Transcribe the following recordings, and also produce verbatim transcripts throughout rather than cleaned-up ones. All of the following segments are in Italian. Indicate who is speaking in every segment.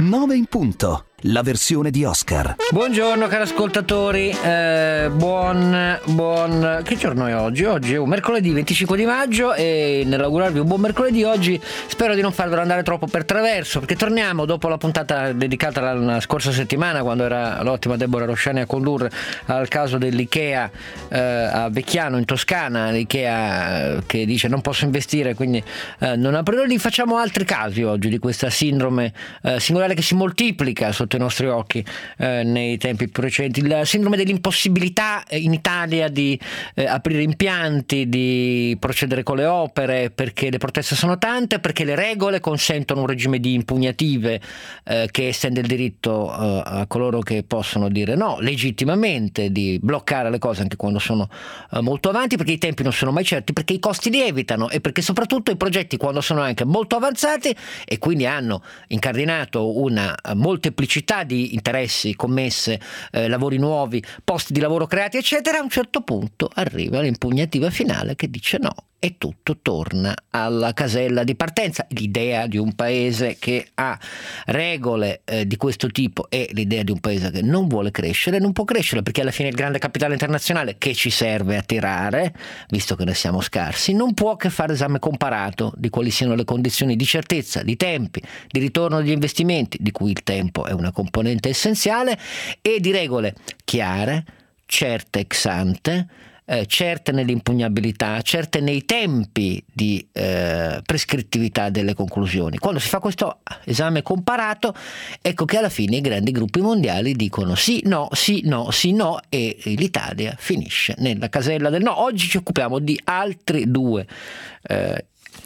Speaker 1: nove in punto. La versione di Oscar.
Speaker 2: Buongiorno cari ascoltatori, eh, buon, buon... che giorno è oggi? Oggi è un mercoledì venticinque di maggio e nell'augurarvi un buon mercoledì oggi spero di non farvelo andare troppo per traverso, perché torniamo dopo la puntata dedicata la, la scorsa settimana, quando era l'ottima Deborah Rosciani a condurre, al caso dell'Ikea eh, a Vecchiano in Toscana, l'Ikea eh, che dice non posso investire, quindi eh, non aprirò lì. Facciamo altri casi oggi di questa sindrome eh, singolare che si moltiplica sotto i nostri occhi eh, nei tempi più recenti, la sindrome dell'impossibilità in Italia di eh, aprire impianti, di procedere con le opere, perché le proteste sono tante, perché le regole consentono un regime di impugnative eh, che estende il diritto eh, a coloro che possono dire no legittimamente, di bloccare le cose anche quando sono eh, molto avanti, perché i tempi non sono mai certi, perché i costi lievitano e perché soprattutto i progetti, quando sono anche molto avanzati e quindi hanno incardinato una molteplicità di interessi, commesse, eh, lavori nuovi, posti di lavoro creati eccetera, a un certo punto arriva l'impugnativa finale che dice no e tutto torna alla casella di partenza. L'idea di un paese che ha regole eh, di questo tipo è l'idea di un paese che non vuole crescere, non può crescere, perché alla fine il grande capitale internazionale che ci serve a tirare, visto che ne siamo scarsi, non può che fare esame comparato di quali siano le condizioni di certezza, di tempi, di ritorno degli investimenti, di cui il tempo è una componente essenziale, e di regole chiare, certe ex ante, Eh, certe nell'impugnabilità, certe nei tempi di eh, prescrittività delle conclusioni. Quando si fa questo esame comparato, ecco che alla fine i grandi gruppi mondiali dicono sì, no, sì, no, sì, no, e l'Italia finisce nella casella del no. Oggi ci occupiamo di altri due eh,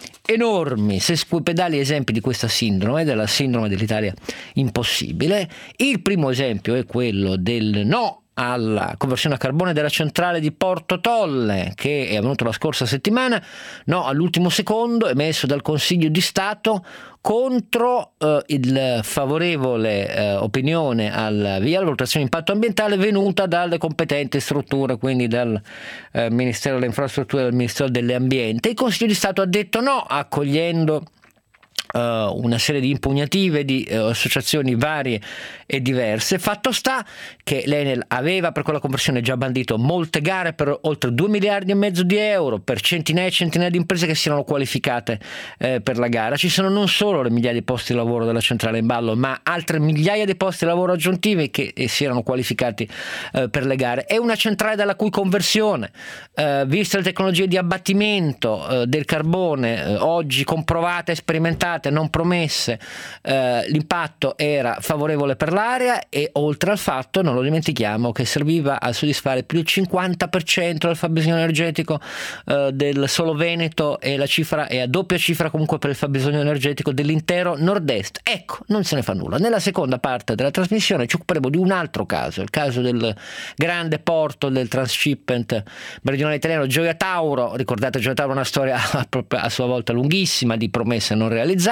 Speaker 2: enormi sesquipedali esempi di questa sindrome, della sindrome dell'Italia impossibile. Il primo esempio è quello del no alla conversione a carbone della centrale di Porto Tolle, che è avvenuto la scorsa settimana, no all'ultimo secondo, emesso dal Consiglio di Stato contro eh, il favorevole eh, opinione al via alla valutazione di impatto ambientale venuta dalle competenti strutture, quindi dal eh, Ministero delle Infrastrutture e dal Ministero dell'Ambiente. Il Consiglio di Stato ha detto no, accogliendo Uh, una serie di impugnative di uh, associazioni varie e diverse. Fatto sta che l'Enel aveva per quella conversione già bandito molte gare per oltre due miliardi e mezzo di euro per centinaia e centinaia di imprese che si erano qualificate eh, per la gara. Ci sono non solo le migliaia di posti di lavoro della centrale in ballo, ma altre migliaia di posti di lavoro aggiuntivi che eh, si erano qualificati eh, per le gare. È una centrale dalla cui conversione, eh, viste le tecnologie di abbattimento eh, del carbone eh, oggi comprovate e sperimentate, non promesse, eh, l'impatto era favorevole per l'area, e oltre al fatto, non lo dimentichiamo, che serviva a soddisfare più del cinquanta per cento del fabbisogno energetico eh, del solo Veneto, e la cifra è a doppia cifra comunque per il fabbisogno energetico dell'intero nord-est. Ecco, non se ne fa nulla. Nella seconda parte della trasmissione ci occuperemo di un altro caso, il caso del grande porto del transshipment meridionale italiano Gioia Tauro. Ricordate, Gioia Tauro è una storia a sua volta lunghissima di promesse non realizzate.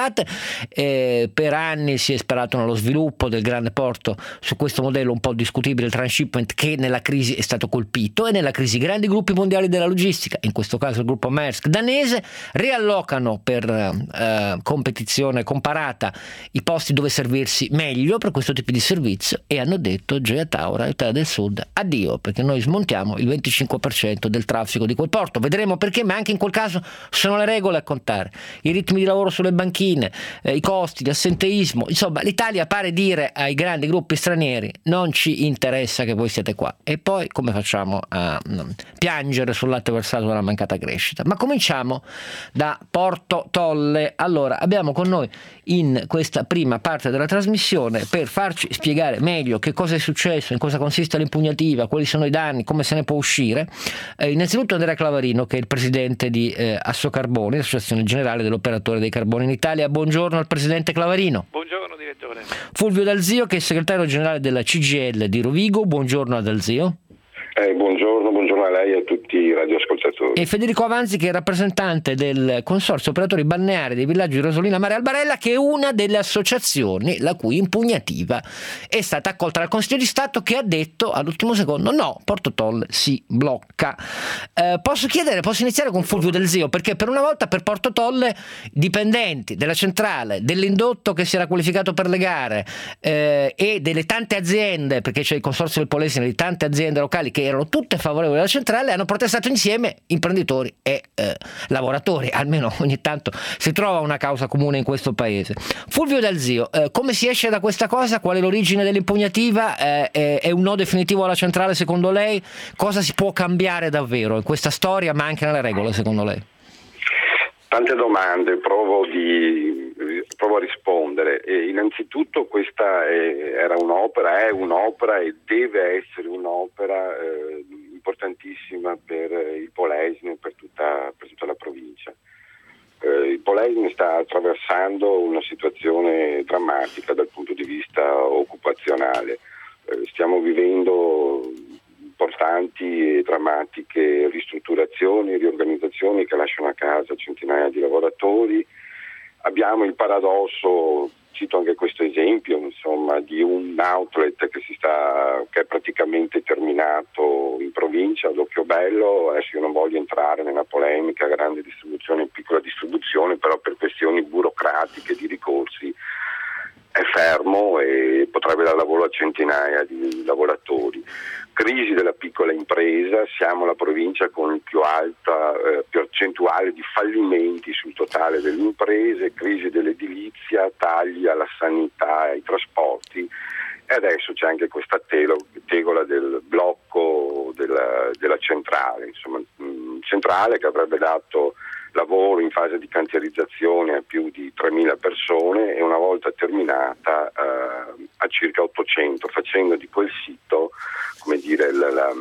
Speaker 2: Eh, per anni si è sperato nello sviluppo del grande porto su questo modello un po' discutibile, il transshipment, che nella crisi è stato colpito, e nella crisi i grandi gruppi mondiali della logistica, in questo caso il gruppo Maersk danese, riallocano per eh, competizione comparata i posti dove servirsi meglio per questo tipo di servizio, e hanno detto Gioia Tauro, Italia del Sud, addio, perché noi smontiamo il venticinque per cento del traffico di quel porto. Vedremo perché, ma anche in quel caso sono le regole a contare, i ritmi di lavoro sulle banchine, Eh, i costi di assenteismo. Insomma, l'Italia pare dire ai grandi gruppi stranieri non ci interessa che voi siete qua, e poi come facciamo a mm, piangere sul latte versato dalla mancata crescita? Ma cominciamo da Porto Tolle. Allora, abbiamo con noi in questa prima parte della trasmissione, per farci spiegare meglio che cosa è successo, in cosa consiste l'impugnativa, quali sono i danni, come se ne può uscire, eh, innanzitutto Andrea Clavarino, che è il presidente di eh, Assocarboni, l'Associazione Generale dell'Operatore dei Carboni in Italia. Buongiorno al presidente Clavarino.
Speaker 3: Buongiorno direttore.
Speaker 2: Fulvio D'Alzio, che è segretario generale della C G I L di Rovigo. Buongiorno ad D'Alzio.
Speaker 4: Eh, buongiorno, buongiorno
Speaker 3: buongiorno a lei e a tutti i radioascoltatori.
Speaker 2: E Federico Avanzi, che è rappresentante del Consorzio Operatori Balneari dei villaggi di Rosolina Mare Albarella, che è una delle associazioni la cui impugnativa è stata accolta dal Consiglio di Stato, che ha detto all'ultimo secondo no, Porto Tolle si blocca. Eh, posso chiedere, posso iniziare con Fulvio Del Zio, perché per una volta per Porto Tolle dipendenti della centrale, dell'indotto che si era qualificato per le gare eh, e delle tante aziende, perché c'è il Consorzio del Polesine, di tante aziende locali che erano tutte favorevoli alla centrale, hanno protestato insieme imprenditori e eh, lavoratori. Almeno ogni tanto si trova una causa comune in questo paese. Fulvio Del Zio, eh, come si esce da questa cosa? Qual è l'origine dell'impugnativa? Eh, è, è un no definitivo alla centrale secondo lei? Cosa si può cambiare davvero in questa storia, ma anche nelle regole secondo lei?
Speaker 3: Tante domande, provo, di, provo a rispondere. E innanzitutto questa è, era un'opera, è un'opera e deve essere un'opera eh, importantissima per il Polesine, per tutta, per tutta la provincia. Eh, il Polesine sta attraversando una situazione drammatica dal punto di vista occupazionale. Eh, stiamo vivendo importanti e drammatiche ristrutturazioni, riorganizzazioni che lasciano a casa centinaia di lavoratori. Abbiamo il paradosso, cito anche questo esempio, insomma, di un outlet che si sta che è praticamente terminato in provincia, ad Occhiobello. Adesso io non voglio entrare nella polemica grande distribuzione e piccola distribuzione, però per questioni burocratiche di ricorsi è fermo e potrebbe dar lavoro a centinaia di lavoratori. Crisi della piccola impresa, siamo la provincia con il più alta eh, percentuale di fallimenti sul totale delle imprese, crisi dell'edilizia, tagli alla sanità e ai trasporti, e adesso c'è anche questa telo, tegola del blocco della, della centrale, insomma, mh, centrale che avrebbe dato lavoro in fase di cantierizzazione a più di tremila persone e una volta terminata eh, a circa ottocento, facendo di quel sito, come dire, la, la,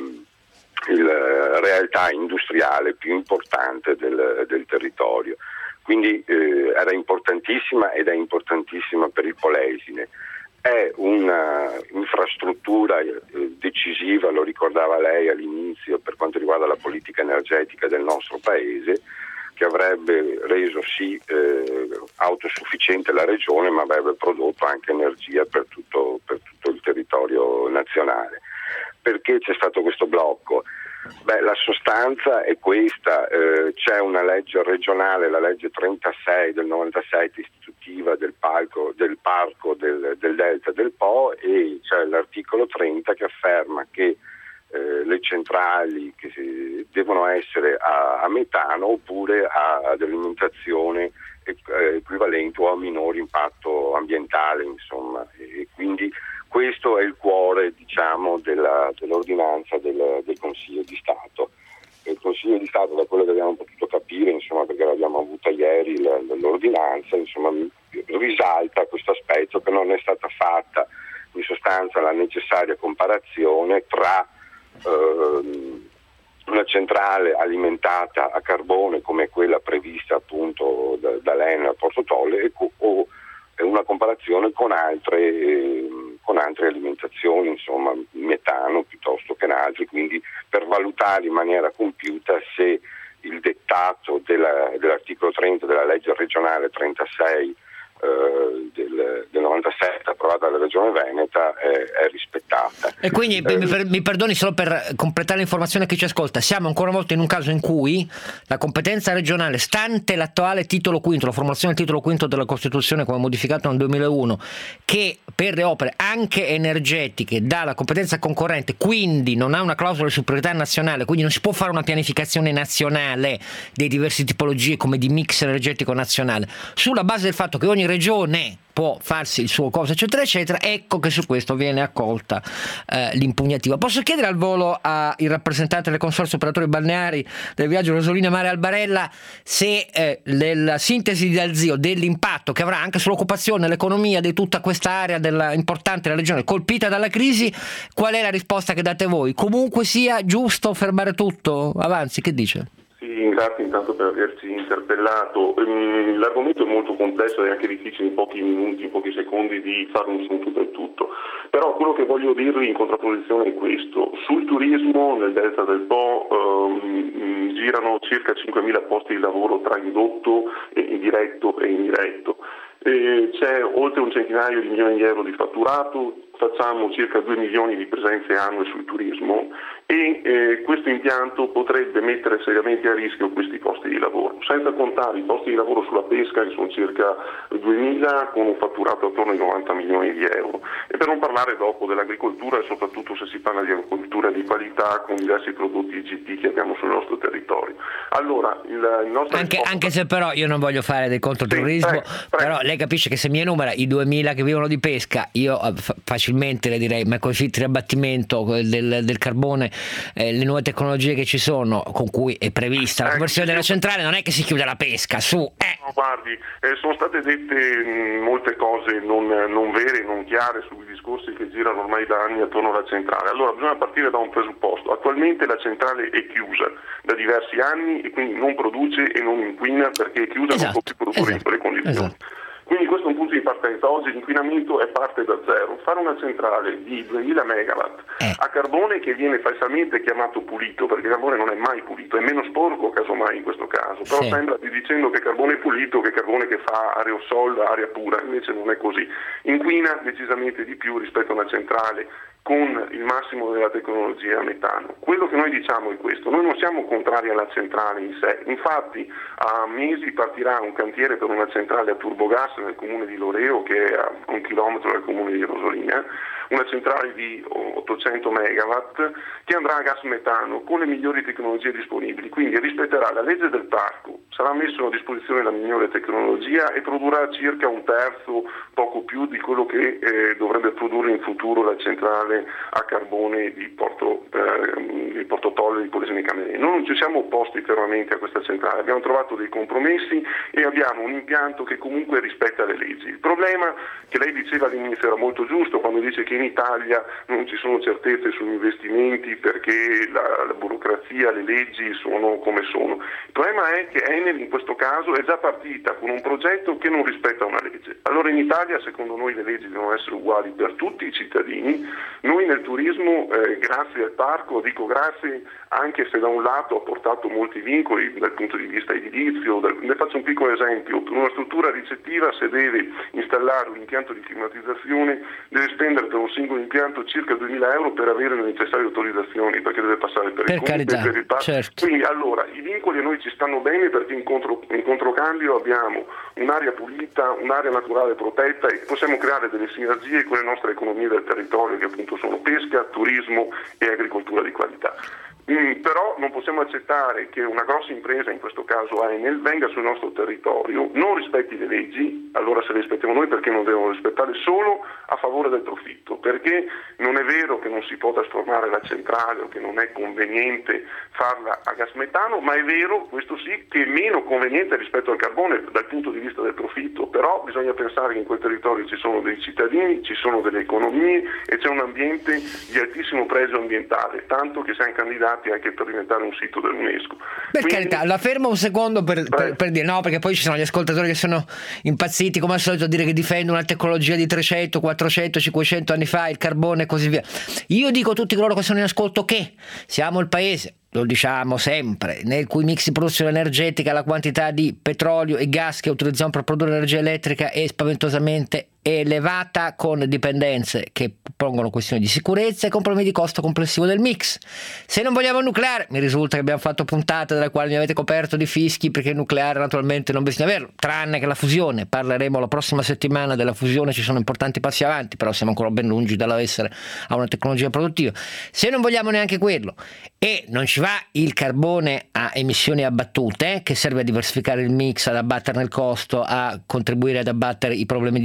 Speaker 3: la realtà industriale più importante del, del territorio. Quindi eh, era importantissima ed è importantissima per il Polesine. È una infrastruttura eh, decisiva, lo ricordava lei all'inizio, per quanto riguarda la politica energetica del nostro paese, che avrebbe reso sì eh, autosufficiente la regione, ma avrebbe prodotto anche energia per tutto, per tutto il territorio nazionale. Perché c'è stato questo blocco? Beh, la sostanza è questa, eh, c'è una legge regionale, la legge trentasei del novantasette, istitutiva del, palco, del parco del, del Delta del Po, e c'è l'articolo trenta che afferma che Eh, le centrali che si, devono essere a, a metano oppure a, ad alimentazione eh, equivalente o a minore impatto ambientale, insomma, e, e quindi questo è il cuore, diciamo, della, dell'ordinanza del, del Consiglio di Stato. Il Consiglio di Stato, da quello che abbiamo potuto capire, insomma, perché l'abbiamo avuta ieri l'ordinanza, insomma, risalta questo aspetto, che non è stata fatta in sostanza la necessaria comparazione tra una centrale alimentata a carbone come quella prevista appunto da, da l'Enel a Porto Tolle e, o una comparazione con altre, eh, con altre alimentazioni, insomma metano piuttosto che in altri, quindi per valutare in maniera compiuta se il dettato della, dell'articolo trenta della legge regionale trentasei Uh, del, del novantasette approvata dalla Regione Veneta è, è rispettata.
Speaker 2: E quindi
Speaker 3: eh,
Speaker 2: mi, per, mi perdoni solo per completare l'informazione a chi ci ascolta, siamo ancora una volta in un caso in cui la competenza regionale, stante l'attuale titolo quinto, la formulazione del titolo quinto della Costituzione come modificato nel duemilauno, che per le opere anche energetiche dà la competenza concorrente, quindi non ha una clausola di superiorità nazionale, quindi non si può fare una pianificazione nazionale dei diversi tipologie come di mix energetico nazionale, sulla base del fatto che ogni regione può farsi il suo coso eccetera eccetera. Ecco che su questo viene accolta eh, l'impugnativa. Posso chiedere al volo al rappresentante del Consorzio Operatori Balneari del viaggio Rosolina Mare Albarella se eh, nella sintesi di Del Zio dell'impatto che avrà anche sull'occupazione, l'economia di tutta questa area della, importante della regione colpita dalla crisi, qual è la risposta che date voi? Comunque sia giusto fermare tutto? Avanzi, che dice?
Speaker 3: Sì,
Speaker 4: ringrazio intanto per averci interpellato. L'argomento è molto complesso e anche difficile in pochi minuti, in pochi secondi di fare un sunto del tutto. Però quello che voglio dirvi in contrapposizione è questo. Sul turismo nel Delta del Po ehm, girano circa cinquemila posti di lavoro tra indotto, e diretto e indiretto. E c'è oltre un centinaio di milioni di euro di fatturato, facciamo circa due milioni di presenze annue sul turismo e eh, questo impianto potrebbe mettere seriamente a rischio questi posti di lavoro, senza contare i posti di lavoro sulla pesca che sono circa duemila con un fatturato attorno ai novanta milioni di euro, e per non parlare dopo dell'agricoltura e soprattutto se si parla di agricoltura di qualità con diversi prodotti I G T che abbiamo sul nostro territorio. Allora, il, il nostro
Speaker 2: anche,
Speaker 4: risposta...
Speaker 2: anche se però io non voglio fare del controterrorismo,
Speaker 4: sì, prego, prego.
Speaker 2: Però lei capisce che se mi enumera i duemila che vivono di pesca, io fa- facilmente le direi, ma con i filtri di abbattimento del, del carbone, eh, le nuove tecnologie che ci sono, con cui è prevista la conversione della centrale, non è che si chiude la pesca, su. Eh.
Speaker 4: No, guardi, eh, sono state dette mh, molte cose non, non vere, non chiare sui discorsi che girano ormai da anni attorno alla centrale. Allora bisogna partire da un presupposto. Attualmente la centrale è chiusa da diversi anni e quindi non produce e non inquina perché è chiusa, esatto, non può più produrre esatto, in quelle condizioni. Esatto. Quindi questo è un punto di partenza. Oggi l'inquinamento è parte da zero. Fare una centrale di duemila megawatt eh. a carbone che viene falsamente chiamato pulito, perché il carbone non è mai pulito, è meno sporco casomai in questo caso, però sì. Sembra di dicendo che carbone è pulito, che carbone che fa aerosol, aria pura, invece non è così. Inquina decisamente di più rispetto a una centrale con il massimo della tecnologia a metano. Quello che noi diciamo è questo: noi non siamo contrari alla centrale in sé, infatti a mesi partirà un cantiere per una centrale a turbogas nel comune di Loreo, che è a un chilometro dal comune di Rosolina, una centrale di ottocento megawatt che andrà a gas metano con le migliori tecnologie disponibili, quindi rispetterà la legge del parco, sarà messo a disposizione la migliore tecnologia e produrrà circa un terzo, poco più, di quello che eh, dovrebbe produrre in futuro la centrale a carbone di Porto, eh, di Porto Tolle di Polesine Camerino. Noi non ci siamo opposti fermamente a questa centrale, abbiamo trovato dei compromessi e abbiamo un impianto che comunque rispetta le leggi. Il problema che lei diceva all'inizio era molto giusto quando dice che in Italia non ci sono certezze sugli investimenti perché la, la burocrazia, le leggi sono come sono. Il problema è che Enel in questo caso è già partita con un progetto che non rispetta una legge. Allora in Italia secondo noi le leggi devono essere uguali per tutti i cittadini. Noi nel turismo, eh, grazie al parco, dico grazie anche se da un lato ha portato molti vincoli dal punto di vista edilizio. Dal, ne faccio un piccolo esempio: per una struttura ricettiva, se deve installare un impianto di climatizzazione, deve spendere per un singolo impianto circa duemila euro per avere le necessarie autorizzazioni, perché deve passare per, per il comune, per il parco. Certo. Quindi allora i vincoli a noi ci stanno bene perché in, contro, in controcambio abbiamo un'area pulita, un'area naturale protetta e possiamo creare delle sinergie con le nostre economie del territorio, che appunto sono pesca, turismo e agricoltura di qualità. Mm, però non possiamo accettare che una grossa impresa, in questo caso Enel, venga sul nostro territorio, non rispetti le leggi. Allora se le rispettiamo noi, perché non devono rispettare solo a favore del profitto? Perché non è vero che non si può trasformare la centrale o che non è conveniente farla a gas metano, ma è vero, questo sì, che è meno conveniente rispetto al carbone dal punto di vista del profitto. Però bisogna pensare che in quel territorio ci sono dei cittadini, ci sono delle economie e c'è un ambiente di altissimo pregio ambientale, tanto che siamo candidati anche per diventare un sito dell'UNESCO.
Speaker 2: Per Quindi... carità, la fermo un secondo per, per, per dire no, perché poi ci sono gli ascoltatori che sono impazziti come al solito a dire che difendono una tecnologia di trecento, quattrocento, cinquecento anni fa, il carbone e così via. Io dico a tutti coloro che sono in ascolto che siamo il paese, lo diciamo sempre, nel cui mix di produzione energetica la quantità di petrolio e gas che utilizziamo per produrre energia elettrica è spaventosamente elevata, con dipendenze che pongono questioni di sicurezza e con problemi di costo complessivo del mix. Se non vogliamo il nucleare, mi risulta che abbiamo fatto puntate dalle quali mi avete coperto di fischi, perché il nucleare naturalmente non bisogna averlo, tranne che la fusione. Parleremo la prossima settimana della fusione, ci sono importanti passi avanti, però siamo ancora ben lungi dall'essere a una tecnologia produttiva. Se non vogliamo neanche quello e non ci va il carbone a emissioni abbattute, che serve a diversificare il mix, ad abbatterne il costo, a contribuire ad abbattere i problemi di eh,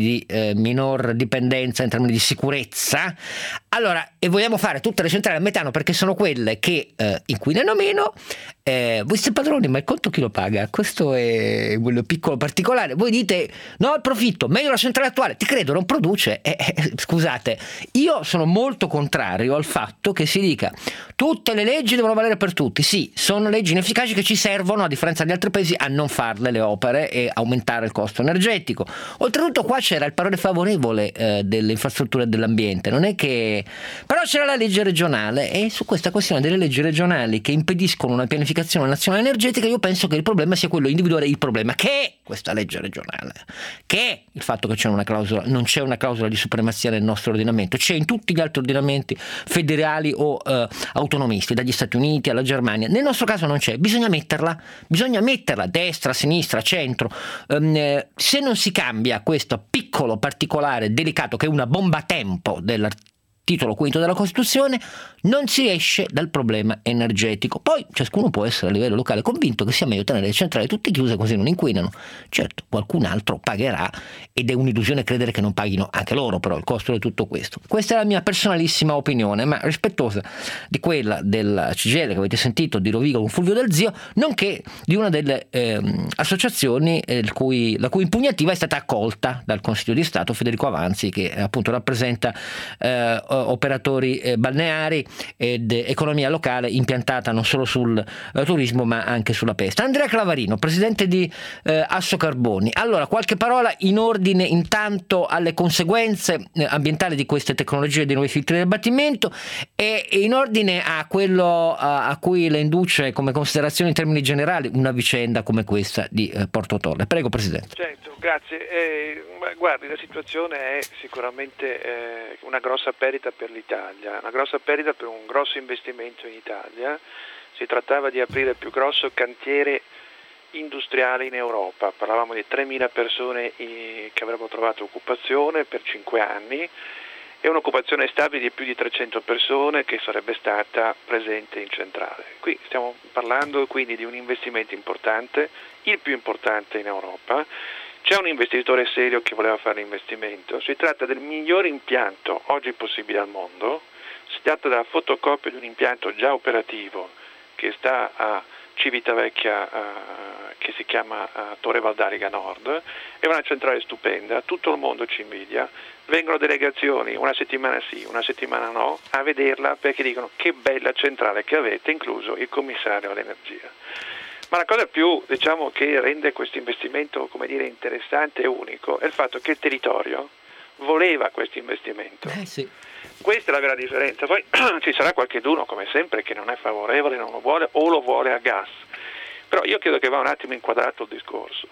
Speaker 2: eh, minor dipendenza in termini di sicurezza. Allora, e vogliamo fare tutte le centrali a metano perché sono quelle che eh, inquinano meno. Eh, voi siete padroni, ma il conto chi lo paga? Questo è quello piccolo particolare. Voi dite no, il profitto, meglio la centrale attuale. Ti credo, non produce. Eh, eh, scusate, io sono molto contrario al fatto che si dica tutte le leggi devono valere per tutti. Sì, sono leggi inefficaci che ci servono, a differenza di altri paesi, a non farle le opere e aumentare il costo energetico. Oltretutto qua c'era il parere favorevole eh, delle infrastrutture e dell'ambiente, non è che... Però c'era la legge regionale, e su questa questione delle leggi regionali che impediscono una pianificazione nazionale energetica io penso che il problema sia quello di individuare il problema che è questa legge regionale, che è il fatto che c'è una clausola, non c'è una clausola di supremazia nel nostro ordinamento, c'è in tutti gli altri ordinamenti federali o eh, autonomisti, dagli Stati Uniti alla Germania. Nel nostro caso non c'è, bisogna metterla, bisogna metterla destra, sinistra, centro. Um, eh, se non si cambia questo piccolo particolare delicato che è una bomba a tempo dell'articolo titolo quinto della Costituzione, non si esce dal problema energetico. Poi ciascuno può essere a livello locale convinto che sia meglio tenere le centrali tutte chiuse così non inquinano. Certo, qualcun altro pagherà ed è un'illusione credere che non paghino anche loro però il costo di tutto questo. Questa è la mia personalissima opinione, ma rispettosa di quella del C G I L che avete sentito, di Rovigo con Fulvio Del Zio, nonché di una delle eh, associazioni eh, il cui, la cui impugnativa è stata accolta dal Consiglio di Stato, Federico Avanzi, che eh, appunto rappresenta eh, operatori eh, balneari ed economia locale impiantata non solo sul eh, turismo ma anche sulla pesca. Andrea Clavarino, presidente di eh, Assocarboni. Allora, qualche parola in ordine intanto alle conseguenze eh, ambientali di queste tecnologie dei nuovi filtri di abbattimento e, e in ordine a quello a, a cui le induce come considerazione in termini generali una vicenda come questa di eh, Porto Tolle. Prego, Presidente.
Speaker 5: Certo, grazie. Eh, guardi, la situazione è sicuramente eh, una grossa perdita per l'Italia, una grossa perdita per un grosso investimento in Italia. Si trattava di aprire il più grosso cantiere industriale in Europa, parlavamo di tremila persone che avrebbero trovato occupazione per cinque anni e un'occupazione stabile di più di trecento persone che sarebbe stata presente in centrale. Qui stiamo parlando quindi di un investimento importante, il più importante in Europa. C'è un investitore serio che voleva fare l'investimento, si tratta del migliore impianto oggi possibile al mondo, si tratta della fotocopia di un impianto già operativo che sta a Civitavecchia, uh, che si chiama uh, Torre Valdariga Nord, è una centrale stupenda, tutto il mondo ci invidia, vengono delegazioni una settimana sì, una settimana no, a vederla perché dicono che bella centrale che avete, incluso il commissario all'energia. Ma la cosa più, diciamo, che rende questo investimento, come dire, interessante e unico è il fatto che il territorio voleva questo investimento.
Speaker 2: Eh sì.
Speaker 5: Questa è la vera differenza. Poi ci sarà qualcheduno, come sempre, che non è favorevole, non lo vuole o lo vuole a gas. Però io credo che va un attimo inquadrato il discorso.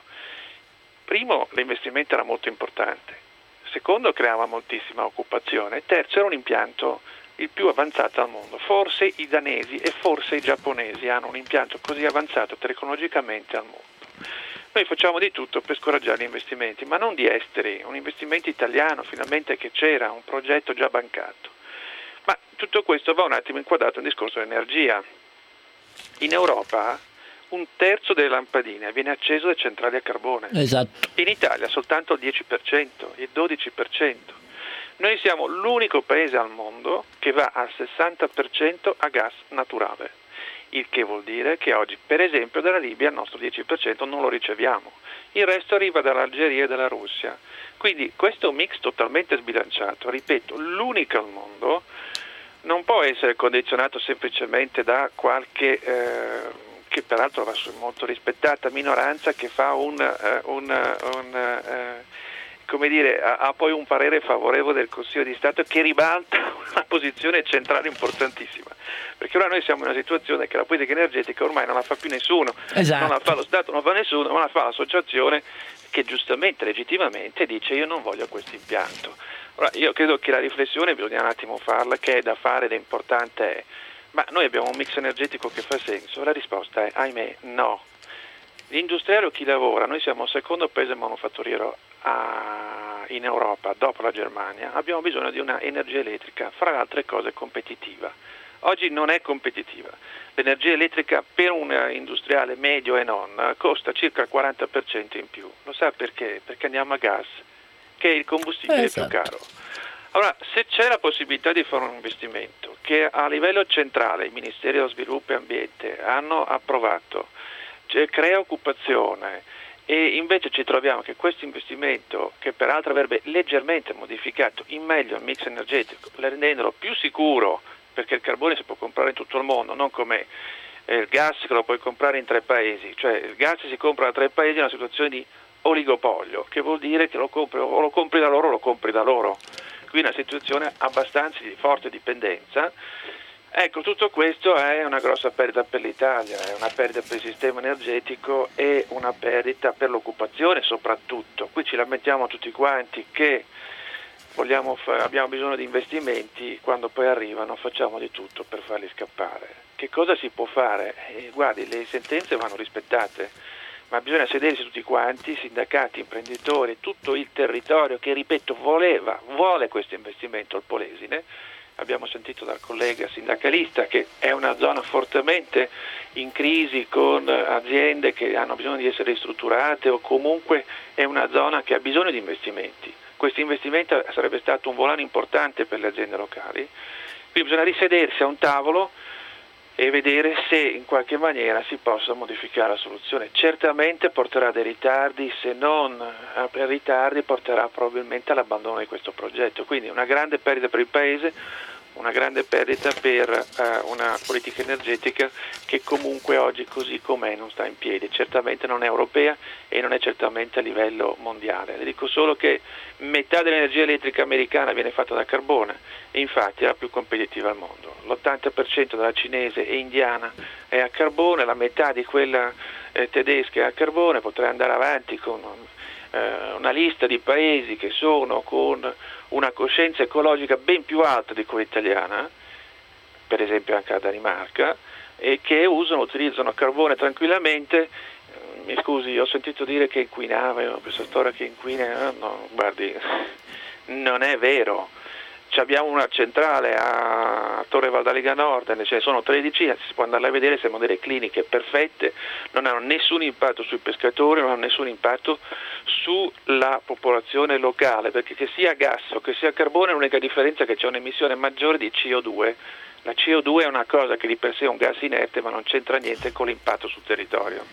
Speaker 5: Primo, l'investimento era molto importante. Secondo, creava moltissima occupazione. Terzo, era un impianto il più avanzato al mondo. Forse i danesi e forse i giapponesi hanno un impianto così avanzato tecnologicamente al mondo. Noi facciamo di tutto per scoraggiare gli investimenti, ma non di esteri, un investimento italiano finalmente che c'era, un progetto già bancato. Ma tutto questo va un attimo inquadrato nel discorso dell'energia. In Europa un terzo delle lampadine viene acceso da centrali a carbone.
Speaker 2: Esatto.
Speaker 5: In Italia soltanto il dieci per cento, il dodici per cento. Noi siamo l'unico paese al mondo che va al sessanta per cento a gas naturale, il che vuol dire che oggi, per esempio, dalla Libia il nostro dieci per cento non lo riceviamo, il resto arriva dall'Algeria e dalla Russia. Quindi questo mix totalmente sbilanciato, ripeto, l'unico al mondo, non può essere condizionato semplicemente da qualche, eh, che peraltro va molto rispettata, minoranza che fa un... Uh, un, un uh, come dire, ha, ha poi un parere favorevole del Consiglio di Stato che ribalta una posizione centrale importantissima, perché ora noi siamo in una situazione che la politica energetica ormai non la fa più nessuno,
Speaker 2: esatto.
Speaker 5: Non la fa lo Stato, non la fa nessuno, ma la fa l'associazione che giustamente, legittimamente dice io non voglio questo impianto. Ora io credo che la riflessione bisogna un attimo farla, che è da fare ed è importante è, ma noi abbiamo un mix energetico che fa senso? La risposta è ahimè no. L'industriale o chi lavora, noi siamo il secondo paese manufatturiero a, in Europa, dopo la Germania, abbiamo bisogno di una energia elettrica, fra le altre cose competitiva. Oggi non è competitiva. L'energia elettrica per un industriale medio e non costa circa il quaranta per cento in più. Lo sa perché? Perché andiamo a gas, che il combustibile
Speaker 2: esatto.
Speaker 5: è più caro. Allora, se c'è la possibilità di fare un investimento che a livello centrale il Ministero dello Sviluppo e Ambiente hanno approvato, cioè, crea occupazione, e invece ci troviamo che questo investimento, che peraltro avrebbe leggermente modificato in meglio il mix energetico, rendendolo più sicuro, perché il carbone si può comprare in tutto il mondo, non come eh, il gas che lo puoi comprare in tre paesi, cioè il gas si compra da tre paesi in una situazione di oligopolio, che vuol dire che lo compri, o lo compri da loro o lo compri da loro. Qui una situazione abbastanza di forte dipendenza. Ecco, tutto questo è una grossa perdita per l'Italia, è una perdita per il sistema energetico e una perdita per l'occupazione soprattutto. Qui ci lamentiamo tutti quanti che vogliamo fa- abbiamo bisogno di investimenti, quando poi arrivano facciamo di tutto per farli scappare. Che cosa si può fare? Eh, guardi, le sentenze vanno rispettate, ma bisogna sedersi tutti quanti, sindacati, imprenditori, tutto il territorio che, ripeto, voleva, vuole questo investimento al Polesine. Abbiamo sentito dal collega sindacalista che è una zona fortemente in crisi, con aziende che hanno bisogno di essere ristrutturate, o comunque è una zona che ha bisogno di investimenti. Questo investimento sarebbe stato un volano importante per le aziende locali, quindi bisogna risedersi a un tavolo e vedere se in qualche maniera si possa modificare la soluzione. Certamente porterà dei ritardi, se non a ritardi porterà probabilmente all'abbandono di questo progetto, quindi una grande perdita per il Paese, una grande perdita per uh, una politica energetica che comunque oggi così com'è non sta in piedi, certamente non è europea e non è certamente a livello mondiale. Le dico solo che metà dell'energia elettrica americana viene fatta da carbone e infatti è la più competitiva al mondo. L'ottanta per cento della cinese e indiana è a carbone, la metà di quella eh, tedesca è a carbone. Potrei andare avanti con eh, una lista di paesi che sono con una coscienza ecologica ben più alta di quella italiana, per esempio anche la Danimarca, e che usano, utilizzano carbone tranquillamente. Mi scusi, ho sentito dire che inquinava, questa storia che inquina, no, guardi, non è vero. Ci abbiamo una centrale a Torre Valdalega Nord, ce ne sono tredici, si può andarla a vedere, siamo delle cliniche perfette, non hanno nessun impatto sui pescatori, non hanno nessun impatto sulla popolazione locale, perché che sia gas o che sia carbone l'unica differenza è che c'è un'emissione maggiore di C O due. La C O due è una cosa che di per sé è un gas inerte, ma non c'entra niente con l'impatto sul territorio.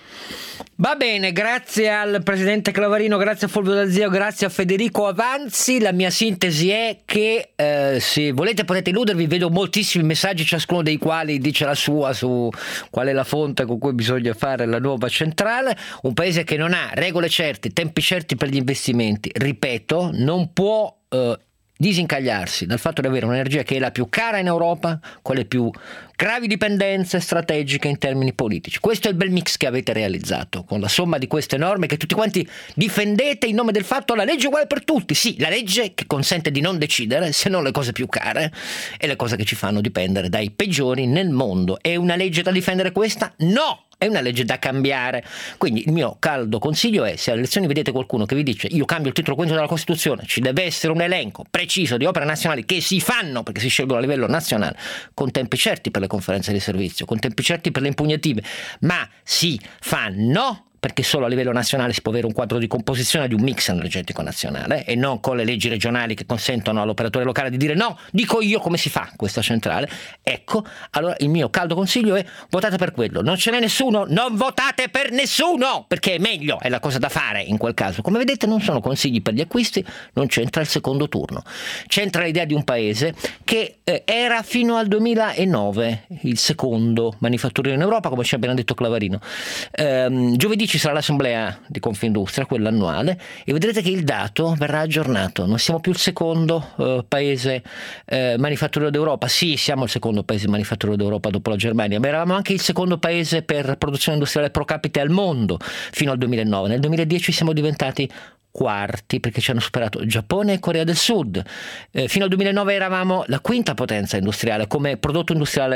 Speaker 2: Va bene, grazie al presidente Clavarino, grazie a Fulvio D'Azio, grazie a Federico Avanzi. La mia sintesi è che eh, se volete potete illudervi, vedo moltissimi messaggi, ciascuno dei quali dice la sua su qual è la fonte con cui bisogna fare la nuova centrale. Un paese che non ha regole certe, tempi certi per gli investimenti, ripeto, non può eh, disincagliarsi dal fatto di avere un'energia che è la più cara in Europa, con le più gravi dipendenze strategiche in termini politici. Questo è il bel mix che avete realizzato, con la somma di queste norme che tutti quanti difendete in nome del fatto la legge è uguale per tutti. Sì, la legge che consente di non decidere se non le cose più care e le cose che ci fanno dipendere dai peggiori nel mondo. È una legge da difendere questa? No! È una legge da cambiare. Quindi il mio caldo consiglio è: se alle elezioni vedete qualcuno che vi dice io cambio il titolo quinto della Costituzione, ci deve essere un elenco preciso di opere nazionali che si fanno perché si scelgono a livello nazionale, con tempi certi per le conferenze di servizio, con tempi certi per le impugnative, ma si fanno perché solo a livello nazionale si può avere un quadro di composizione di un mix energetico nazionale e non con le leggi regionali che consentono all'operatore locale di dire no, dico io come si fa questa centrale. Ecco, allora il mio caldo consiglio è: votate per quello. Non ce n'è nessuno, non votate per nessuno, perché è meglio, è la cosa da fare in quel caso. Come vedete non sono consigli per gli acquisti, non c'entra il secondo turno, c'entra l'idea di un paese che eh, era fino al duemilanove il secondo manifatturiero in Europa, come ci ha appena detto Clavarino. Ehm, giovedì ci sarà l'assemblea di Confindustria, quella annuale, e vedrete che il dato verrà aggiornato. Non siamo più il secondo eh, paese eh, manifatturiero d'Europa. Sì, siamo il secondo paese manifatturiero d'Europa dopo la Germania, ma eravamo anche il secondo paese per produzione industriale pro capite al mondo fino al duemilanove. Nel duemiladieci siamo diventati quarti perché ci hanno superato Giappone e Corea del Sud. Eh, fino al duemilanove eravamo la quinta potenza industriale come prodotto industriale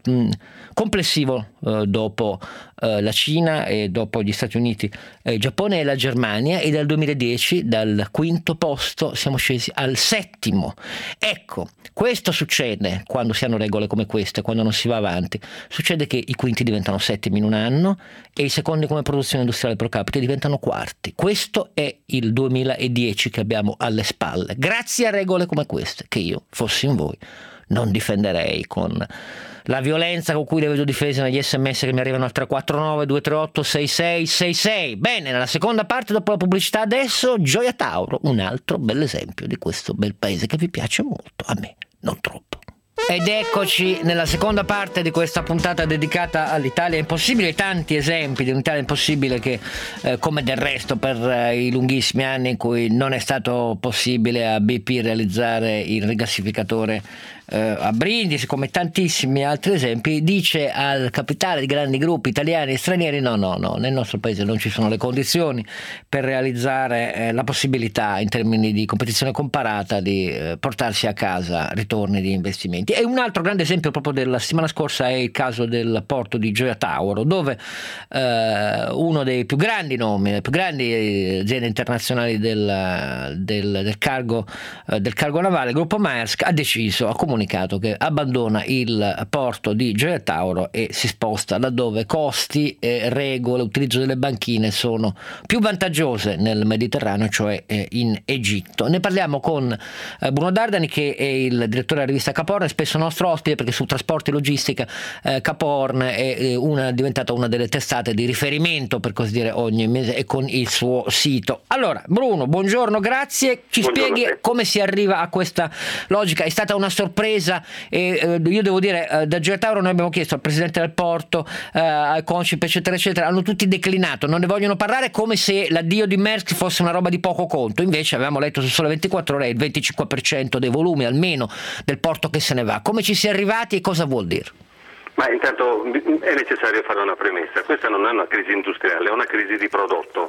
Speaker 2: mh, complessivo eh, dopo eh, la Cina e dopo gli Stati Uniti, eh, il Giappone e la Germania, e dal duemiladieci dal quinto posto siamo scesi al settimo. Ecco, questo succede quando si hanno regole come queste, quando non si va avanti. Succede che i quinti diventano settimi in un anno e i secondi come produzione industriale pro capite diventano quarti. Questo è il duemiladieci che abbiamo alle spalle, grazie a regole come queste, che io, fossi in voi, non difenderei con la violenza con cui le vedo difese negli sms che mi arrivano al tre quattro nove due tre otto sei sei sei sei. Bene, nella seconda parte, dopo la pubblicità, adesso Gioia Tauro, un altro bell'esempio di questo bel paese che vi piace molto, a me non troppo. Ed eccoci nella seconda parte di questa puntata dedicata all'Italia Impossibile, tanti esempi di un'Italia Impossibile che, eh, come del resto per eh, i lunghissimi anni in cui non è stato possibile a B P realizzare il rigassificatore eh, a Brindisi, come tantissimi altri esempi, dice al capitale di grandi gruppi italiani e stranieri: no, no, no, nel nostro paese non ci sono le condizioni per realizzare eh, la possibilità, in termini di competizione comparata, di eh, portarsi a casa ritorni di investimenti. E un altro grande esempio proprio della settimana scorsa è il caso del porto di Gioia Tauro, dove eh, uno dei più grandi nomi, le più grandi aziende internazionali del, del, del, cargo, eh, del cargo navale, il gruppo Maersk, ha deciso, ha comunicato che abbandona il porto di Gioia Tauro e si sposta laddove costi, e regole, utilizzo delle banchine sono più vantaggiose nel Mediterraneo, cioè eh, in Egitto. Ne parliamo con eh, Bruno Dardani, che è il direttore della rivista Caporn, spesso nostro ospite, perché su trasporti e logistica eh, Caporn è, è, una, è diventata una delle testate di riferimento, per così dire, ogni mese, e con il suo sito. Allora, Bruno, buongiorno, grazie. Ci
Speaker 4: buongiorno
Speaker 2: spieghi come si arriva a questa logica? È stata una sorpresa e eh, io devo dire, eh, da Gioia Tauro noi abbiamo chiesto al presidente del porto, eh, al Consip, eccetera eccetera, hanno tutti declinato, non ne vogliono parlare, come se l'addio di Maersk fosse una roba di poco conto. Invece avevamo letto su Sole ventiquattro Ore il venticinque per cento dei volumi almeno del porto che se ne va. Come ci si è arrivati e cosa vuol dire?
Speaker 6: Ma intanto è necessario fare una premessa: questa non è una crisi industriale, è una crisi di prodotto,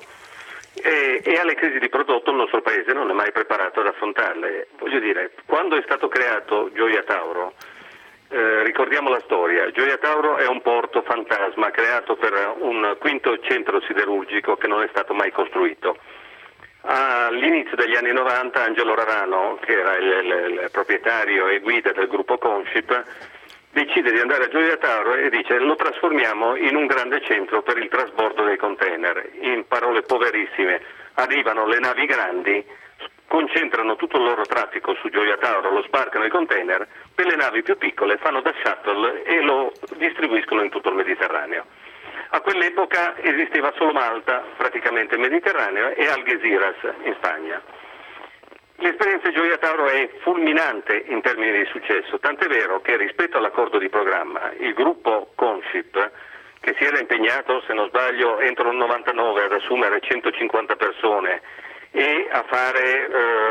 Speaker 6: e, e alle crisi di prodotto il nostro paese non è mai preparato ad affrontarle. Voglio dire, quando è stato creato Gioia Tauro, eh, ricordiamo la storia, Gioia Tauro è un porto fantasma creato per un quinto centro siderurgico che non è stato mai costruito. All'inizio degli anni novanta Angelo Ravano, che era il, il, il proprietario e guida del gruppo Consip, decide di andare a Gioia Tauro e dice: lo trasformiamo in un grande centro per il trasbordo dei container. In parole poverissime, arrivano le navi grandi, concentrano tutto il loro traffico su Gioia Tauro, lo sbarcano i container, per le navi più piccole fanno da shuttle e lo distribuiscono in tutto il Mediterraneo. A quell'epoca esisteva solo Malta, praticamente Mediterraneo, e Algeciras in Spagna. L'esperienza di Gioia Tauro è fulminante in termini di successo, tant'è vero che rispetto all'accordo di programma il gruppo Consip, che si era impegnato, se non sbaglio, entro il novantanove ad assumere centocinquanta persone e a fare,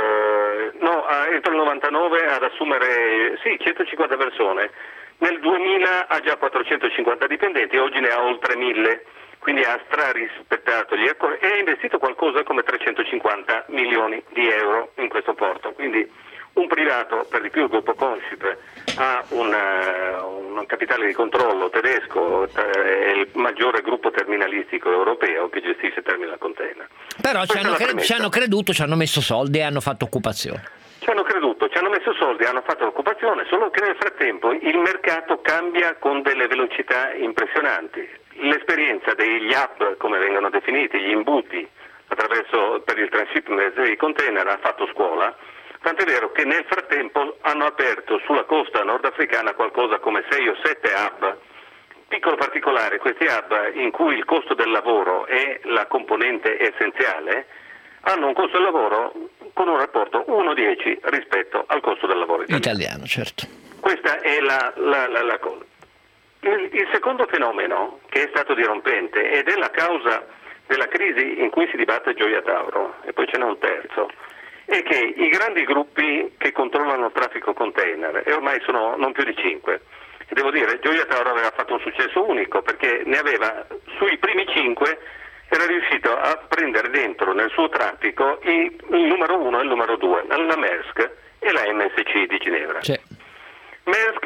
Speaker 6: eh, no, entro il novantanove ad assumere, sì, centocinquanta persone, nel duemila ha già quattrocentocinquanta dipendenti, oggi ne ha oltre mille, quindi ha strarispettato gli accordi e ha investito qualcosa come trecentocinquanta milioni di euro in questo porto. Quindi un privato, per di più il gruppo Consip, ha una, un capitale di controllo tedesco, è il maggiore gruppo terminalistico europeo che gestisce terminal container.
Speaker 2: Però ci hanno, cre- ci hanno creduto, ci hanno messo soldi e hanno fatto occupazione.
Speaker 6: Ci hanno creduto, ci hanno messo soldi, hanno fatto l'occupazione, solo che nel frattempo il mercato cambia con delle velocità impressionanti. L'esperienza degli hub, come vengono definiti, gli imbuti attraverso per il transshipment dei container, ha fatto scuola, tant'è vero che nel frattempo hanno aperto sulla costa nordafricana qualcosa come sei o sette hub. Piccolo particolare, questi hub, in cui il costo del lavoro è la componente essenziale, hanno un costo del lavoro con un rapporto uno a dieci rispetto al costo del lavoro italiano.
Speaker 2: Italiano, certo.
Speaker 6: Questa è la, la, la, la cosa. Il, il secondo fenomeno che è stato dirompente ed è la causa della crisi in cui si dibatte Gioia Tauro, e poi ce n'è un terzo, è che i grandi gruppi che controllano il traffico container, e ormai sono non più di cinque, e devo dire, Gioia Tauro aveva fatto un successo unico perché ne aveva sui primi cinque, era riuscito a prendere dentro nel suo traffico i, il numero uno e il numero due, la Maersk e la M S C di Ginevra.
Speaker 2: C'è.
Speaker 6: Maersk fra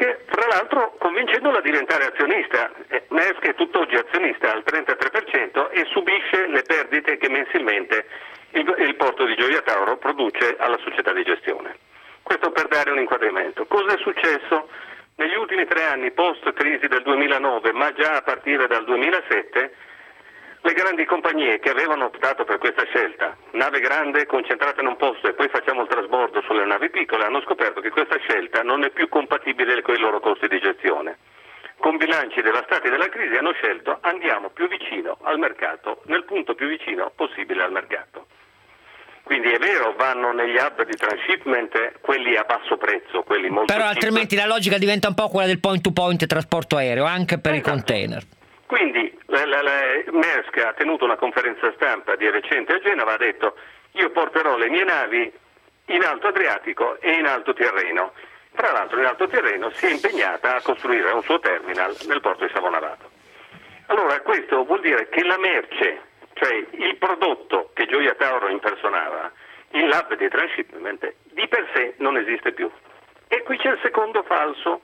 Speaker 6: l'altro convincendola a diventare azionista. Eh, Maersk è tutt'oggi azionista al trentatré per cento e subisce le perdite che mensilmente il, il porto di Gioia Tauro produce alla società di gestione. Questo per dare un inquadramento. Cosa è successo negli ultimi tre anni post crisi del duemilanove, ma già a partire dal duemilasette? Le grandi compagnie che avevano optato per questa scelta, nave grande concentrata in un posto e poi facciamo il trasbordo sulle navi piccole, hanno scoperto che questa scelta non è più compatibile con i loro costi di gestione. Con bilanci devastati dalla crisi hanno scelto andiamo più vicino al mercato, nel punto più vicino possibile al mercato. Quindi è vero, vanno negli hub di transshipment quelli a basso prezzo, quelli molto
Speaker 2: Però
Speaker 6: cheap.
Speaker 2: altrimenti la logica diventa un po' quella del point to point trasporto aereo, anche per esatto. i container.
Speaker 6: Quindi la, la, la Maersk ha tenuto una conferenza stampa di recente a Genova, ha detto io porterò le mie navi in Alto Adriatico e in Alto Tirreno. Tra l'altro in Alto Tirreno si è impegnata a costruire un suo terminal nel porto di Savonarano. Allora questo vuol dire che la merce, cioè il prodotto che Gioia Tauro impersonava, il lab di transshipment, di per sé non esiste più. E qui c'è il secondo falso.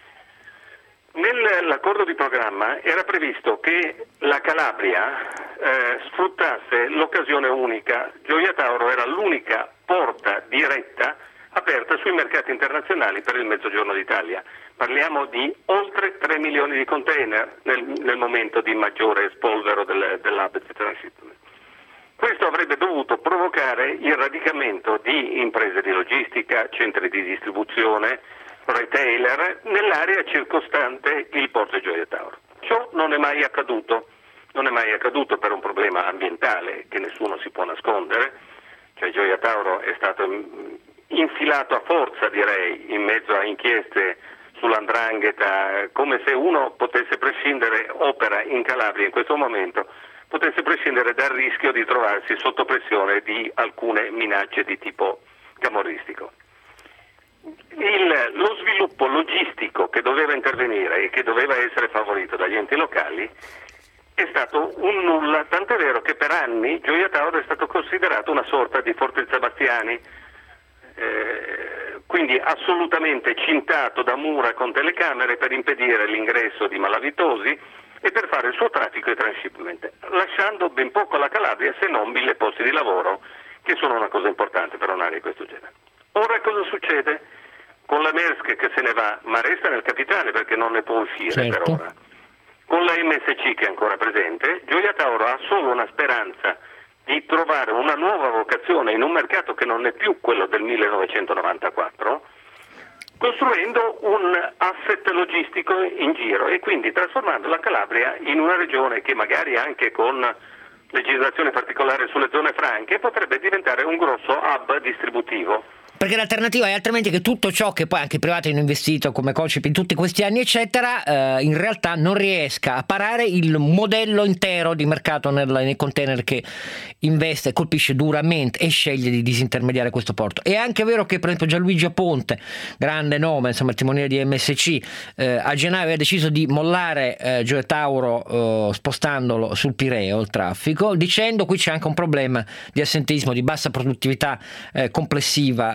Speaker 6: Nell'accordo di programma era previsto che la Calabria eh, sfruttasse l'occasione unica. Gioia Tauro era l'unica porta diretta aperta sui mercati internazionali per il Mezzogiorno d'Italia. Parliamo di oltre tre milioni di container nel, nel momento di maggiore spolvero del, dell'hub di transshipment. Questo avrebbe dovuto provocare il radicamento di imprese di logistica, centri di distribuzione, retailer nell'area circostante il porto di Gioia Tauro. Ciò non è mai accaduto, non è mai accaduto per un problema ambientale che nessuno si può nascondere, cioè Gioia Tauro è stato infilato a forza, direi, in mezzo a inchieste sull'andrangheta, come se uno potesse prescindere, opera in Calabria in questo momento, potesse prescindere dal rischio di trovarsi sotto pressione di alcune minacce di tipo camorristico. Il, lo sviluppo logistico che doveva intervenire e che doveva essere favorito dagli enti locali è stato un nulla, tant'è vero che per anni Gioia Tauro è stato considerato una sorta di Fortezza Bastiani, eh, quindi assolutamente cintato da mura con telecamere per impedire l'ingresso di malavitosi e per fare il suo traffico e transshipment, lasciando ben poco alla Calabria se non mille posti di lavoro, che sono una cosa importante per un'area di questo genere. Ora cosa succede? Con la Maersk che se ne va, ma resta nel capitale perché non ne può uscire certo. per ora. Con la M S C che è ancora presente, Gioia Tauro ha solo una speranza di trovare una nuova vocazione in un mercato che non è più quello del millenovecentonovantaquattro, costruendo un asset logistico in giro e quindi trasformando la Calabria in una regione che magari anche con legislazione particolare sulle zone franche potrebbe diventare un grosso hub distributivo.
Speaker 2: Perché l'alternativa è altrimenti che tutto ciò che poi anche i privati hanno investito come Colcip in tutti questi anni eccetera eh, in realtà non riesca a parare il modello intero di mercato nel, nei container che investe, colpisce duramente e sceglie di disintermediare questo porto. È anche vero che per esempio Gianluigi Aponte, grande nome, insomma il timoniere di M S C, eh, a gennaio aveva deciso di mollare eh, Gioia Tauro eh, spostandolo sul Pireo il traffico, dicendo qui c'è anche un problema di assenteismo, di bassa produttività eh, complessiva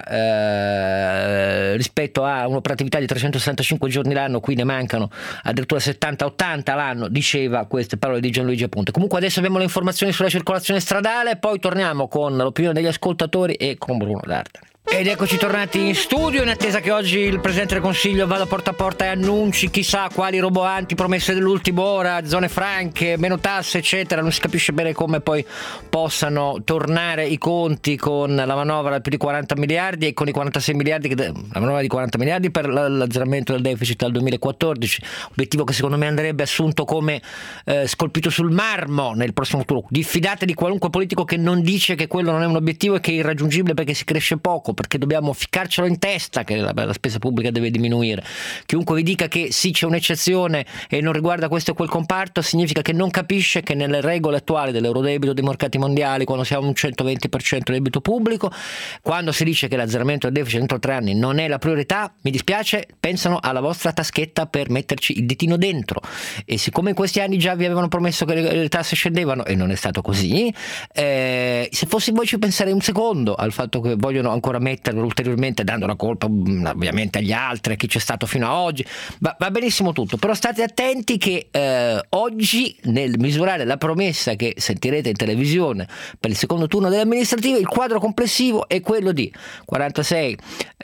Speaker 2: Eh, rispetto a un'operatività di trecentosessantacinque giorni l'anno, qui ne mancano addirittura settanta ottanta l'anno, diceva queste parole di Gianluigi Aponte. Comunque adesso abbiamo le informazioni sulla circolazione stradale, poi torniamo con l'opinione degli ascoltatori e con Bruno D'Ardane. Ed eccoci tornati in studio in attesa che oggi il Presidente del Consiglio vada porta a porta e annunci chissà quali roboanti promesse dell'ultima ora, zone franche, meno tasse eccetera. Non si capisce bene come poi possano tornare i conti con la manovra più di quaranta miliardi e con i quarantasei miliardi che, la manovra di quaranta miliardi per l'azzeramento del deficit al duemilaquattordici, obiettivo che secondo me andrebbe assunto come eh, scolpito sul marmo nel prossimo futuro. Diffidate di qualunque politico che non dice che quello non è un obiettivo e che è irraggiungibile perché si cresce poco, perché dobbiamo ficcarcelo in testa che la, la spesa pubblica deve diminuire. Chiunque vi dica che sì c'è un'eccezione e non riguarda questo e quel comparto significa che non capisce che nelle regole attuali dell'eurodebito dei mercati mondiali, quando siamo a un centoventi per cento di debito pubblico, quando si dice che l'azzeramento del deficit entro tre anni non è la priorità, mi dispiace, pensano alla vostra taschetta per metterci il ditino dentro. E siccome in questi anni già vi avevano promesso che le, le tasse scendevano e non è stato così, eh, se fossi voi ci penserei un secondo al fatto che vogliono ancora metterlo ulteriormente, dando la colpa ovviamente agli altri, a chi c'è stato fino a oggi. Va, va benissimo tutto, però state attenti che eh, oggi, nel misurare la promessa che sentirete in televisione per il secondo turno delle amministrative, il quadro complessivo è quello di quarantasei,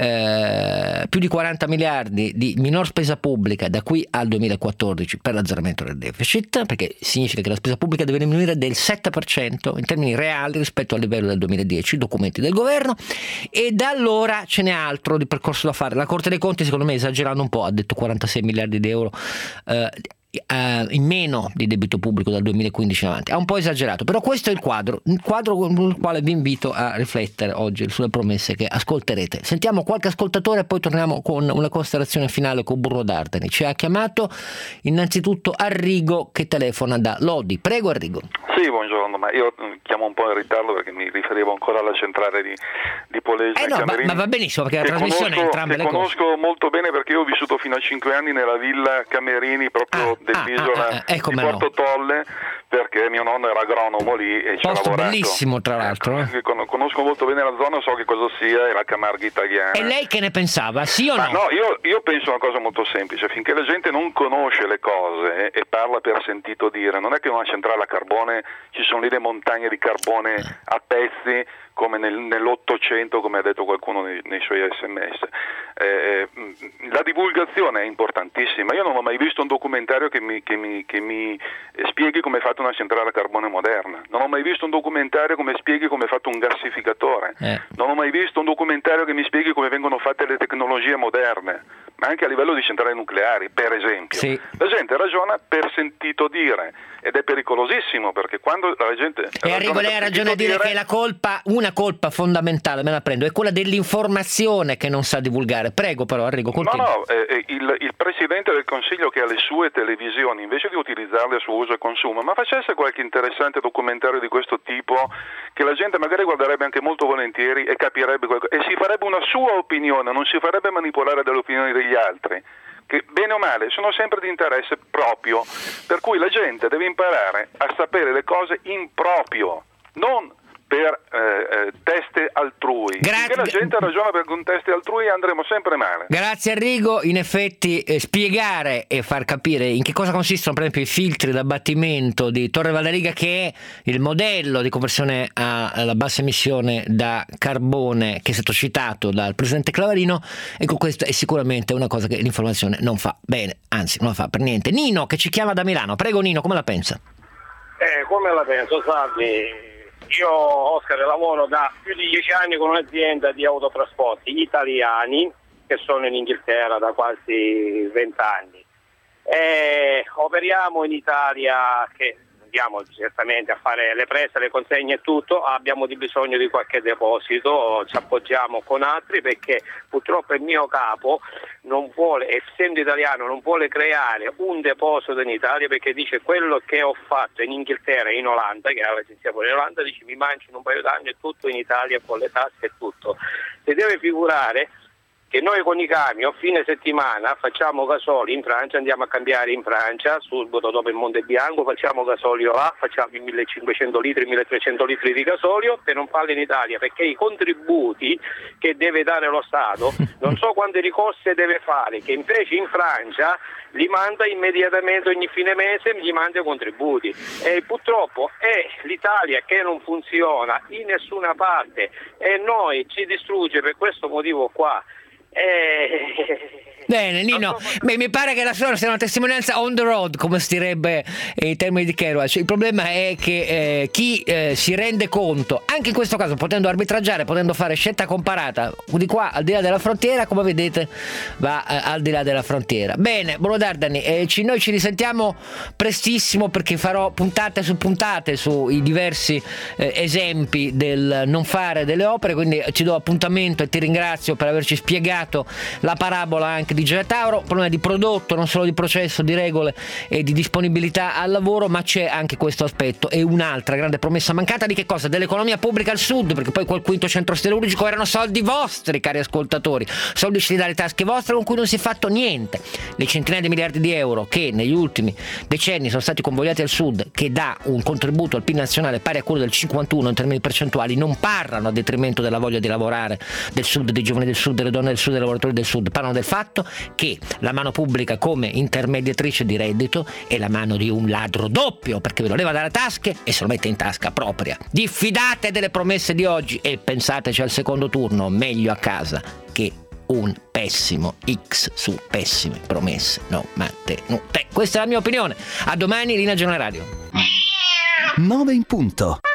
Speaker 2: eh, più di quaranta miliardi di minor spesa pubblica da qui al duemilaquattordici per l'azzeramento del deficit, perché significa che la spesa pubblica deve diminuire del sette per cento in termini reali rispetto al livello del duemiladieci, documenti del governo, e da allora ce n'è altro di percorso da fare. La Corte dei Conti, secondo me, esagerando un po', ha detto quarantasei miliardi di euro eh, Uh, in meno di debito pubblico dal duemilaquindici in avanti. Ha un po' esagerato, però questo è il quadro, il quadro con il quale vi invito a riflettere oggi sulle promesse che ascolterete. Sentiamo qualche ascoltatore e poi torniamo con una considerazione finale con Bruno D'Ardeni. Ci ha chiamato innanzitutto Arrigo, che telefona da Lodi. Prego Arrigo.
Speaker 7: Sì, buongiorno, ma io chiamo un po' in ritardo perché mi riferivo ancora alla centrale di, di Polesine.
Speaker 2: Eh no, ma, ma va benissimo, perché la trasmissione è entrambe le cose.
Speaker 7: Conosco molto bene, perché io ho vissuto fino a cinque anni nella villa Camerini, proprio
Speaker 2: ah,
Speaker 7: dell'isola
Speaker 2: ah, ah, ah, ecco
Speaker 7: di Porto
Speaker 2: no.
Speaker 7: Tolle, perché mio nonno era agronomo lì e ci ha lavorato.
Speaker 2: Bellissimo, tra l'altro. Eh.
Speaker 7: Conosco molto bene la zona, so che cosa sia, è la Camarga italiana.
Speaker 2: E lei che ne pensava, sì o no?
Speaker 7: Ma no, io, io penso una cosa molto semplice: finché la gente non conosce le cose e parla per sentito dire, non è che una centrale a carbone, ci sono lì le montagne di carbone a pezzi come nel, nell'Ottocento, come ha detto qualcuno nei, nei suoi sms. Eh, la divulgazione è importantissima. Io non ho mai visto un documentario che mi, che mi, che mi spieghi come è fatta una centrale a carbone moderna. Non ho mai visto un documentario come spieghi come è fatto un gassificatore. Eh. Non ho mai visto un documentario che mi spieghi come vengono fatte le tecnologie moderne, ma anche a livello di centrali nucleari, per esempio.
Speaker 2: Sì.
Speaker 7: La gente ragiona per sentito dire, ed è pericolosissimo, perché quando la gente...
Speaker 2: E Arrigo, lei ha ragione a dire, dire che la colpa, una colpa fondamentale, me la prendo, è quella dell'informazione che non sa divulgare. Prego però Arrigo, continua.
Speaker 7: No, no, eh, il, il Presidente del Consiglio, che ha le sue televisioni, invece di utilizzarle a suo uso e consumo, ma facesse qualche interessante documentario di questo tipo, che la gente magari guarderebbe anche molto volentieri e capirebbe qualcosa, e si farebbe una sua opinione, non si farebbe manipolare dalle opinioni degli altri, che bene o male sono sempre di interesse proprio, per cui la gente deve imparare a sapere le cose in proprio, non per eh, eh, teste altrui.
Speaker 2: Grazie.
Speaker 7: Finché la gente ragiona per con teste altrui andremo sempre male.
Speaker 2: Grazie Arrigo. In effetti eh, spiegare e far capire in che cosa consistono per esempio i filtri d'abbattimento di Torre Valdaviga, che è il modello di conversione alla bassa emissione da carbone che è stato citato dal Presidente Clavarino, ecco, questa è sicuramente una cosa che l'informazione non fa bene, anzi non la fa per niente. Nino, che ci chiama da Milano. Prego Nino, come la pensa?
Speaker 8: Eh, come la penso, Salvi? Io, Oscar, lavoro da più di dieci anni con un'azienda di autotrasporti italiani che sono in Inghilterra da quasi vent'anni. E operiamo in Italia, che andiamo certamente a fare le prese, le consegne e tutto, abbiamo di bisogno di qualche deposito, ci appoggiamo con altri perché purtroppo il mio capo non vuole, essendo italiano, non vuole creare un deposito in Italia, perché dice quello che ho fatto in Inghilterra e in Olanda, che è l'agenzia pure in Olanda, dice mi mangio in un paio d'anni e tutto in Italia con le tasse e tutto. Si deve figurare che noi con i camion fine settimana facciamo gasolio in Francia, andiamo a cambiare in Francia, subito dopo il Monte Bianco, facciamo gasolio là, facciamo i millecinquecento litri, milletrecento litri di gasolio per non farlo in Italia, perché i contributi che deve dare lo Stato, non so quante ricorse deve fare, che invece in Francia li manda immediatamente ogni fine mese, gli manda i contributi. E purtroppo è l'Italia che non funziona in nessuna parte e noi ci distrugge per questo motivo qua. Eh...
Speaker 2: Bene Nino, beh, mi pare che la sua sia una testimonianza on the road, come si direbbe in termini di Kerouac. Il problema è che eh, chi eh, si rende conto, anche in questo caso potendo arbitraggiare, potendo fare scelta comparata di qua al di là della frontiera, come vedete va eh, al di là della frontiera. Bene, Bruno D'Ardeni, eh, ci, noi ci risentiamo prestissimo, perché farò puntate su puntate sui diversi eh, esempi del non fare delle opere, quindi ci do appuntamento e ti ringrazio per averci spiegato la parabola anche di di Gioia Tauro, problema di prodotto, non solo di processo, di regole e di disponibilità al lavoro, ma c'è anche questo aspetto. E un'altra grande promessa mancata di che cosa? Dell'economia pubblica al sud, perché poi quel quinto centro siderurgico erano soldi vostri, cari ascoltatori, soldi usciti dalle tasche vostre con cui non si è fatto niente. Le centinaia di miliardi di euro che negli ultimi decenni sono stati convogliati al sud, che dà un contributo al P I L nazionale pari a quello del cinquantuno in termini percentuali, non parlano a detrimento della voglia di lavorare del sud, dei giovani del sud, delle donne del sud, dei lavoratori del sud, parlano del fatto che la mano pubblica come intermediatrice di reddito è la mano di un ladro doppio, perché ve lo leva dalle tasche e se lo mette in tasca propria. Diffidate delle promesse di oggi e pensateci al secondo turno, meglio a casa che un pessimo X su pessime promesse non mantenute. Questa è la mia opinione. A domani, Linea Generale Radio.
Speaker 1: nove in punto.